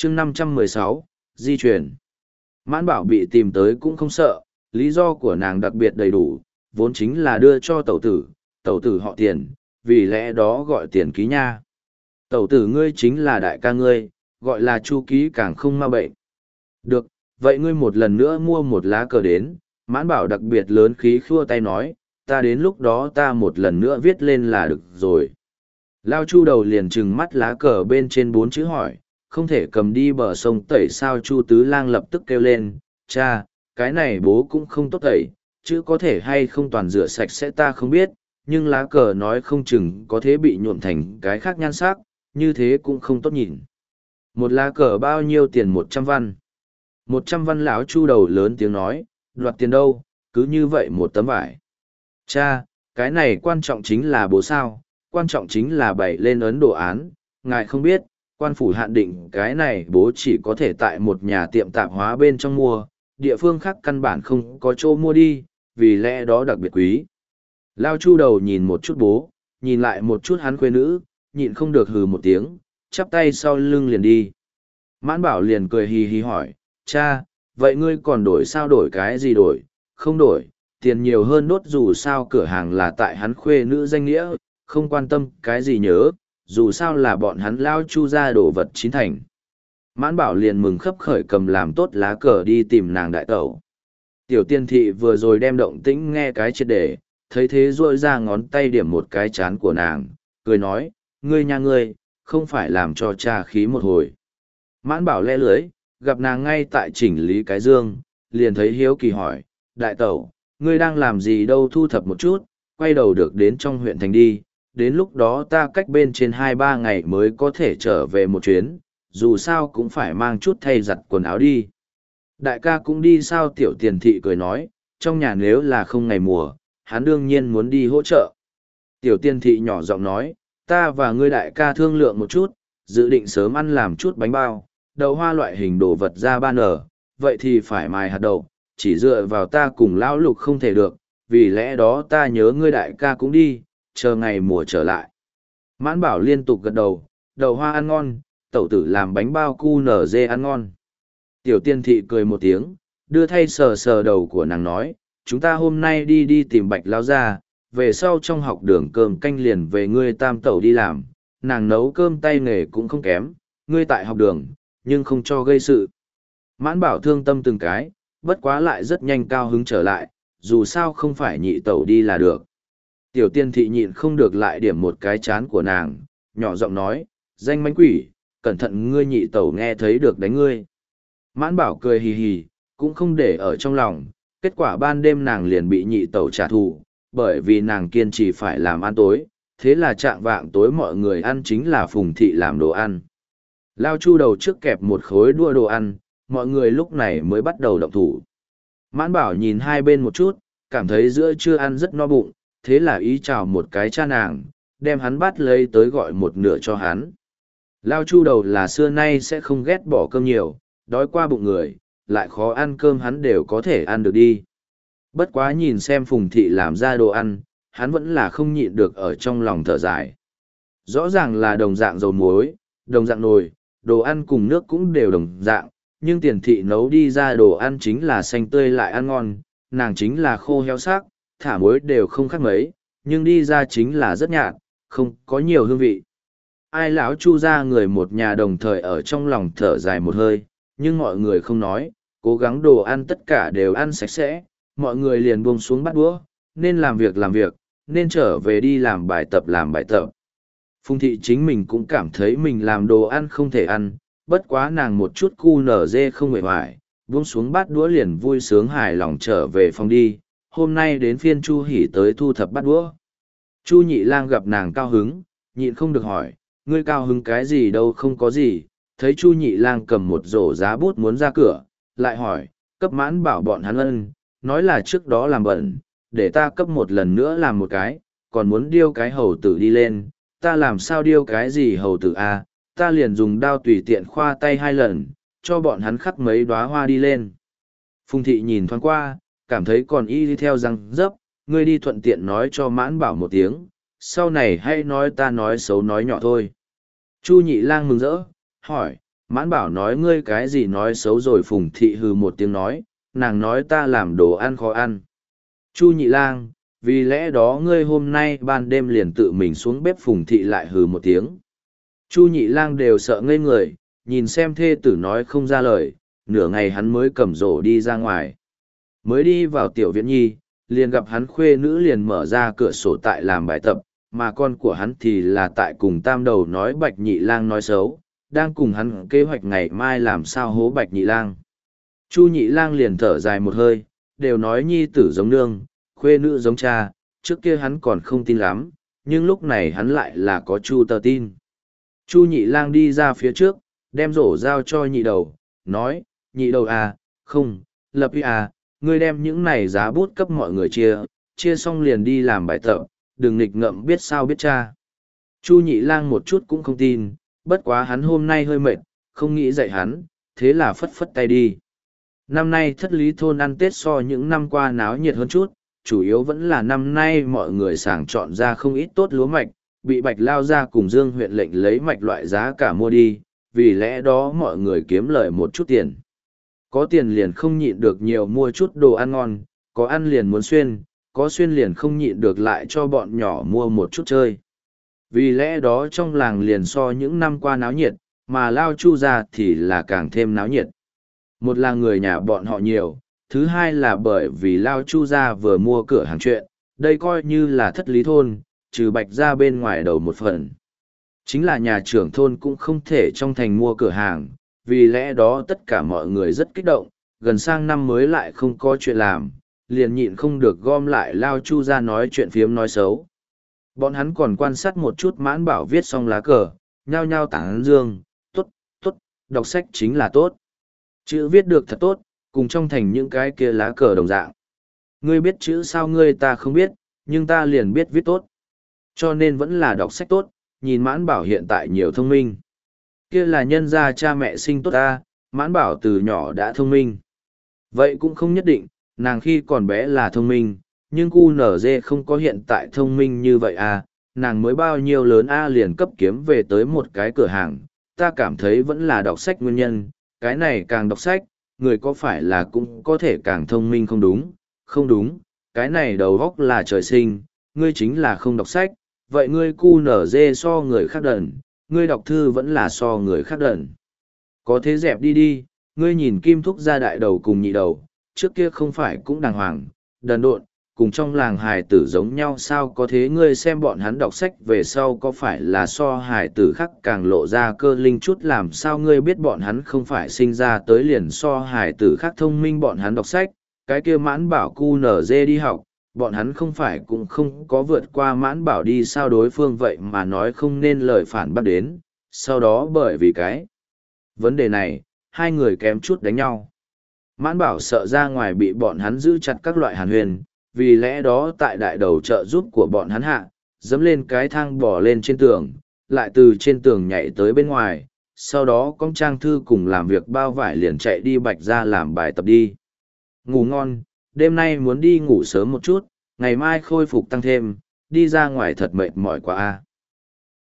chương 516, di chuyển. Mãn Bảo bị tìm tới cũng không sợ, lý do của nàng đặc biệt đầy đủ, vốn chính là đưa cho tẩu tử họ Tiền, vì lẽ đó gọi Tiền Ký nha. Tẩu tử ngươi chính là đại ca ngươi, gọi là Chu Ký càng không ma bệnh. Được, vậy ngươi một lần nữa mua một lá cờ đến. Mãn Bảo đặc biệt lớn khí khua tay nói, ta đến lúc đó ta một lần nữa viết lên là được rồi. Lao Chu đầu liền trừng mắt lá cờ bên trên 4 chữ hỏi, không thể cầm đi bờ sông tẩy sao? Chu Tứ Lang lập tức kêu lên, cha, cái này bố cũng không tốt tẩy, chứ có thể hay không toàn rửa sạch sẽ ta không biết, nhưng lá cờ nói không chừng có thể bị nhuộm thành cái khác nhan sắc, như thế cũng không tốt nhìn. Một lá cờ bao nhiêu tiền? 100 văn. 100 văn. Lão Chu đầu lớn tiếng nói, đoạt tiền đâu, cứ như vậy một tấm vải. Cha, cái này quan trọng chính là bố sao, quan trọng chính là bày lên ấn đồ án, ngài không biết, quan phủ hạn định cái này bố chỉ có thể tại một nhà tiệm tạp hóa bên trong mua, địa phương khác căn bản không có chỗ mua đi, vì lẽ đó đặc biệt quý. Lao Chu đầu nhìn một chút bố, nhìn lại một chút hắn khuê nữ, nhịn không được hừ một tiếng, chắp tay sau lưng liền đi. Mãn Bảo liền cười hì hì hỏi, cha, vậy ngươi còn đổi sao? Đổi cái gì? Đổi, không đổi, tiền nhiều hơn đốt, dù sao cửa hàng là tại hắn khuê nữ danh nghĩa, không quan tâm cái gì nhớ, dù sao là bọn hắn Lao Chu ra đồ vật chín thành. Mãn Bảo liền mừng khấp khởi cầm làm tốt lá cờ đi tìm nàng đại tẩu. Tiểu Tiên Thị vừa rồi đem động tĩnh nghe cái triệt để, thấy thế rôi ra ngón tay điểm một cái chán của nàng, cười nói, ngươi nha ngươi, không phải làm cho cha khí một hồi. Mãn Bảo le lưới, gặp nàng ngay tại chỉnh lý cái dương, liền thấy hiếu kỳ hỏi, đại tẩu, ngươi đang làm gì đâu? Thu thập một chút, quay đầu được đến trong huyện thành đi, đến lúc đó ta cách bên trên 2-3 ngày mới có thể trở về một chuyến, dù sao cũng phải mang chút thay giặt quần áo đi. Đại ca cũng đi sao? Tiểu Tiền Thị cười nói, trong nhà nếu là không ngày mùa, hắn đương nhiên muốn đi hỗ trợ. Tiểu Tiên Thị nhỏ giọng nói, ta và ngươi đại ca thương lượng một chút, dự định sớm ăn làm chút bánh bao, đậu hoa loại hình đồ vật ra ban ở, vậy thì phải mài hạt đậu, chỉ dựa vào ta cùng lão Lục không thể được, vì lẽ đó ta nhớ ngươi đại ca cũng đi, chờ ngày mùa trở lại. Mãn Bảo liên tục gật đầu, đậu hoa ăn ngon, tẩu tử làm bánh bao cu nở dê ăn ngon. Tiểu Tiên Thị cười một tiếng, đưa thay sờ sờ đầu của nàng nói, chúng ta hôm nay đi tìm Bạch Lao ra, về sau trong học đường cơm canh liền về ngươi tam tẩu đi làm, nàng nấu cơm tay nghề cũng không kém, ngươi tại học đường, nhưng không cho gây sự. Mãn Bảo thương tâm từng cái, bất quá lại rất nhanh cao hứng trở lại, dù sao không phải nhị tẩu đi là được. Tiểu Tiên Thị nhịn không được lại điểm một cái chán của nàng, nhỏ giọng nói, danh mánh quỷ, cẩn thận ngươi nhị tẩu nghe thấy được đánh ngươi. Mãn Bảo cười hì hì, cũng không để ở trong lòng, kết quả ban đêm nàng liền bị nhị tẩu trả thù, bởi vì nàng kiên trì phải làm ăn tối, thế là trạng vạng tối mọi người ăn chính là Phùng Thị làm đồ ăn. Lao Chu đầu trước kẹp một khối đua đồ ăn, mọi người lúc này mới bắt đầu động thủ. Mãn Bảo nhìn hai bên một chút, cảm thấy giữa trưa ăn rất no bụng, thế là ý chào một cái cha nàng, đem hắn bắt lấy tới gọi một nửa cho hắn. Lao Chu đầu là xưa nay sẽ không ghét bỏ cơm nhiều, đói qua bụng người, lại khó ăn cơm hắn đều có thể ăn được đi. Bất quá nhìn xem Phùng Thị làm ra đồ ăn, hắn vẫn là không nhịn được ở trong lòng thở dài. Rõ ràng là đồng dạng dầu muối, đồng dạng nồi, đồ ăn cùng nước cũng đều đồng dạng, nhưng Tiền Thị nấu đi ra đồ ăn chính là xanh tươi lại ăn ngon, nàng chính là khô heo xác, thả muối đều không khác mấy, nhưng đi ra chính là rất nhạt, không có nhiều hương vị. Ai lão Chu ra người một nhà đồng thời ở trong lòng thở dài một hơi, nhưng mọi người không nói, cố gắng đồ ăn tất cả đều ăn sạch sẽ, mọi người liền buông xuống bắt đũa, nên làm việc, nên trở về đi làm bài tập. Phùng Thị chính mình cũng cảm thấy mình làm đồ ăn không thể ăn, bất quá nàng một chút cu nở dê không hề hoài, buông xuống bát đũa liền vui sướng hài lòng trở về phòng đi. Hôm nay đến phiên Chu Hỉ tới thu thập bát đũa. Chu Nhị Lang gặp nàng cao hứng, nhịn không được hỏi, ngươi cao hứng cái gì? Đâu không có gì. Thấy Chu Nhị Lang cầm một rổ giá bút muốn ra cửa, lại hỏi, cấp Mãn Bảo bọn hắn ân, nói là trước đó làm bẩn, để ta cấp một lần nữa làm một cái, còn muốn điêu cái hầu tử đi lên, ta làm sao điêu cái gì hầu tử a? Ta liền dùng đao tùy tiện khoa tay 2 lần, cho bọn hắn khắc mấy đóa hoa đi lên. Phùng Thị nhìn thoáng qua, cảm thấy còn y đi theo răng dấp, ngươi đi thuận tiện nói cho Mãn Bảo một tiếng, sau này hay nói ta nói xấu nói nhỏ thôi. Chu Nhị Lang mừng rỡ, hỏi, Mãn Bảo nói ngươi cái gì nói xấu rồi. Phùng thị hừ một tiếng nói, nàng nói ta làm đồ ăn khó ăn. Chu Nhị Lang, vì lẽ đó ngươi hôm nay ban đêm liền tự mình xuống bếp. Phùng thị lại hừ một tiếng. Chu Nhị Lang đều sợ ngây người, nhìn xem thê tử nói không ra lời, nửa ngày hắn mới cầm rổ đi ra ngoài. Mới đi vào tiểu viện nhi, liền gặp hắn khuê nữ liền mở ra cửa sổ tại làm bài tập, mà con của hắn thì là tại cùng tam đầu nói Bạch Nhị Lang nói xấu, đang cùng hắn kế hoạch ngày mai làm sao hố Bạch Nhị Lang. Chu Nhị Lang liền thở dài một hơi, đều nói nhi tử giống nương, khuê nữ giống cha, trước kia hắn còn không tin lắm, nhưng lúc này hắn lại là có Chu Tờ tin. Chu Nhị Lang đi ra phía trước, đem rổ giao cho nhị đầu, nói, nhị đầu à, không, Lập Uy à, ngươi đem những này giá bút cấp mọi người chia xong liền đi làm bài tập, đừng nghịch ngợm biết sao biết cha. Chu Nhị Lang một chút cũng không tin, bất quá hắn hôm nay hơi mệt, không nghĩ dạy hắn, thế là phất phất tay đi. Năm nay Thất Lý thôn ăn Tết so những năm qua náo nhiệt hơn chút, chủ yếu vẫn là năm nay mọi người sàng chọn ra không ít tốt lúa mạch, bị Bạch Lao ra cùng Dương huyện lệnh lấy mạch loại giá cả mua đi, vì lẽ đó mọi người kiếm lời một chút tiền. Có tiền liền không nhịn được nhiều mua chút đồ ăn ngon, có ăn liền muốn xuyên, có xuyên liền không nhịn được lại cho bọn nhỏ mua một chút chơi. Vì lẽ đó trong làng liền so những năm qua náo nhiệt, mà Lao Chu ra thì là càng thêm náo nhiệt. Một là người nhà bọn họ nhiều, thứ hai là bởi vì Lao Chu ra vừa mua cửa hàng chuyện, đây coi như là Thất Lý thôn, trừ Bạch ra bên ngoài đầu một phần. Chính là nhà trưởng thôn cũng không thể trong thành mua cửa hàng, vì lẽ đó tất cả mọi người rất kích động, gần sang năm mới lại không có chuyện làm, liền nhịn không được gom lại Lao Chu ra nói chuyện phiếm nói xấu. Bọn hắn còn quan sát một chút Mãn Bảo viết xong lá cờ, nhao nhao tán dương, tốt, tốt, đọc sách chính là tốt. Chữ viết được thật tốt, cùng trong thành những cái kia lá cờ đồng dạng. Ngươi biết chữ sao ngươi ta không biết, nhưng ta liền biết viết tốt. Cho nên vẫn là đọc sách tốt, nhìn Mãn Bảo hiện tại nhiều thông minh. Kia là nhân gia cha mẹ sinh tốt ta, Mãn Bảo từ nhỏ đã thông minh. Vậy cũng không nhất định, nàng khi còn bé là thông minh, nhưng QNZ không có hiện tại thông minh như vậy à, nàng mới bao nhiêu lớn a liền cấp kiếm về tới một cái cửa hàng, ta cảm thấy vẫn là đọc sách nguyên nhân, cái này càng đọc sách, người có phải là cũng có thể càng thông minh không đúng, không đúng, cái này đầu óc là trời sinh, ngươi chính là không đọc sách, vậy ngươi QNZ so người khác đần, ngươi đọc thư vẫn là so người khác đần. Có thế dẹp đi đi, ngươi nhìn Kim Thúc ra đại đầu cùng nhị đầu, trước kia không phải cũng đàng hoàng, đần độn, cùng trong làng hài tử giống nhau sao có thế ngươi xem bọn hắn đọc sách về sau có phải là so hài tử khác càng lộ ra cơ linh chút làm sao ngươi biết bọn hắn không phải sinh ra tới liền so hài tử khác thông minh bọn hắn đọc sách, cái kia Mãn Bảo QNZ đi học, bọn hắn không phải cũng không có vượt qua Mãn Bảo đi sao đối phương vậy mà nói không nên lời phản bác đến, sau đó bởi vì cái vấn đề này, hai người kém chút đánh nhau. Mãn Bảo sợ ra ngoài bị bọn hắn giữ chặt các loại hàn huyền, vì lẽ đó tại đại đầu trợ giúp của bọn hắn hạ, dẫm lên cái thang bỏ lên trên tường, lại từ trên tường nhảy tới bên ngoài, sau đó con Trang Thư cùng làm việc bao vải liền chạy đi Bạch ra làm bài tập đi. Ngủ ngon, đêm nay muốn đi ngủ sớm một chút, ngày mai khôi phục tăng thêm, đi ra ngoài thật mệt mỏi quá a.